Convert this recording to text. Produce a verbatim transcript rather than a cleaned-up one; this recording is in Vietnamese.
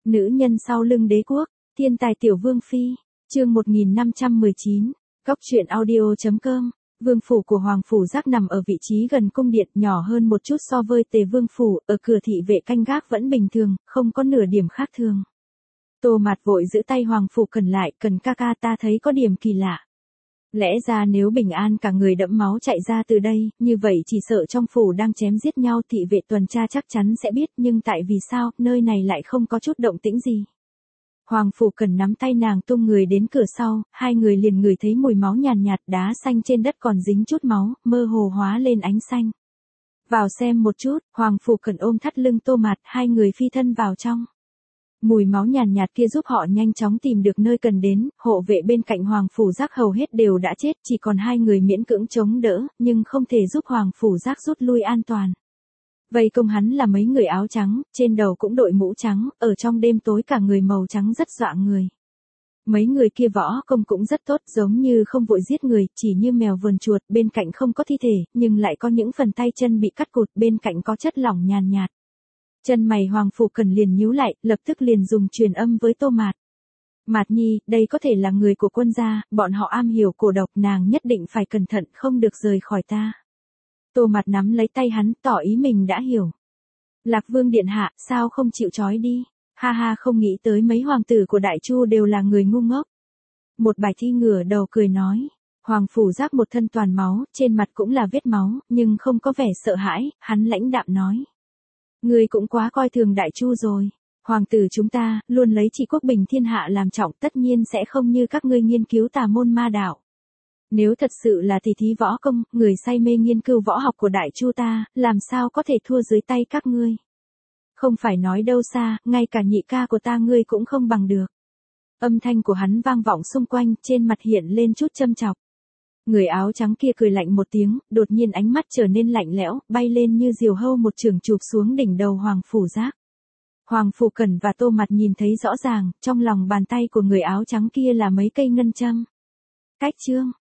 Nữ nhân sau lưng đế quốc, thiên tài tiểu vương phi, chương một nghìn năm trăm mười chín, Cóc truyện audio chấm com. Vương phủ của Hoàng phủ Giác nằm ở vị trí gần cung điện, nhỏ hơn một chút so với Tề Vương phủ, ở cửa thị vệ canh gác vẫn bình thường, không có nửa điểm khác thường. Tô Mạt vội giữ tay Hoàng phủ Cần lại, "Cần ca ca, ta thấy có điểm kỳ lạ. Lẽ ra nếu bình an cả người đẫm máu chạy ra từ đây, như vậy chỉ sợ trong phủ đang chém giết nhau, thị vệ tuần tra chắc chắn sẽ biết, nhưng tại vì sao, nơi này lại không có chút động tĩnh gì?" Hoàng phủ Cần nắm tay nàng tung người đến cửa sau, hai người liền ngửi thấy mùi máu nhàn nhạt, đá xanh trên đất còn dính chút máu, mơ hồ hóa lên ánh xanh. "Vào xem một chút." Hoàng phủ Cần ôm thắt lưng Tô Mạt, hai người phi thân vào trong. Mùi máu nhàn nhạt kia giúp họ nhanh chóng tìm được nơi cần đến, hộ vệ bên cạnh Hoàng phủ Giác hầu hết đều đã chết, chỉ còn hai người miễn cưỡng chống đỡ, nhưng không thể giúp Hoàng phủ Giác rút lui an toàn. Vây công hắn là mấy người áo trắng, trên đầu cũng đội mũ trắng, ở trong đêm tối cả người màu trắng rất dọa người. Mấy người kia võ công cũng rất tốt, giống như không vội giết người, chỉ như mèo vườn chuột, bên cạnh không có thi thể, nhưng lại có những phần tay chân bị cắt cụt, bên cạnh có chất lỏng nhàn nhạt. Chân mày Hoàng phủ Cần liền nhíu lại, lập tức liền dùng truyền âm với Tô Mạt. "Mạt nhi, đây có thể là người của quân gia, bọn họ am hiểu cổ độc, nàng nhất định phải cẩn thận, không được rời khỏi ta." Tô Mạt nắm lấy tay hắn, tỏ ý mình đã hiểu. "Lạc Vương điện hạ, sao không chịu trói đi?" "Ha ha, không nghĩ tới mấy hoàng tử của Đại Chu đều là người ngu ngốc." Một bài thi ngửa đầu cười nói. Hoàng phủ Giác một thân toàn máu, trên mặt cũng là vết máu, nhưng không có vẻ sợ hãi, hắn lãnh đạm nói: "Ngươi cũng quá coi thường Đại Chu rồi. Hoàng tử chúng ta, luôn lấy trị quốc bình thiên hạ làm trọng, tất nhiên sẽ không như các ngươi nghiên cứu tà môn ma đạo. Nếu thật sự là tỷ thí võ công, người say mê nghiên cứu võ học của Đại Chu ta, làm sao có thể thua dưới tay các ngươi. Không phải nói đâu xa, ngay cả nhị ca của ta ngươi cũng không bằng được." Âm thanh của hắn vang vọng xung quanh, trên mặt hiện lên chút châm chọc. Người áo trắng kia cười lạnh một tiếng, đột nhiên ánh mắt trở nên lạnh lẽo, bay lên như diều hâu một chưởng chụp xuống đỉnh đầu Hoàng phủ Giác. Hoàng phủ Cần và Tô Mạt nhìn thấy rõ ràng, trong lòng bàn tay của người áo trắng kia là mấy cây ngân châm. Cách chương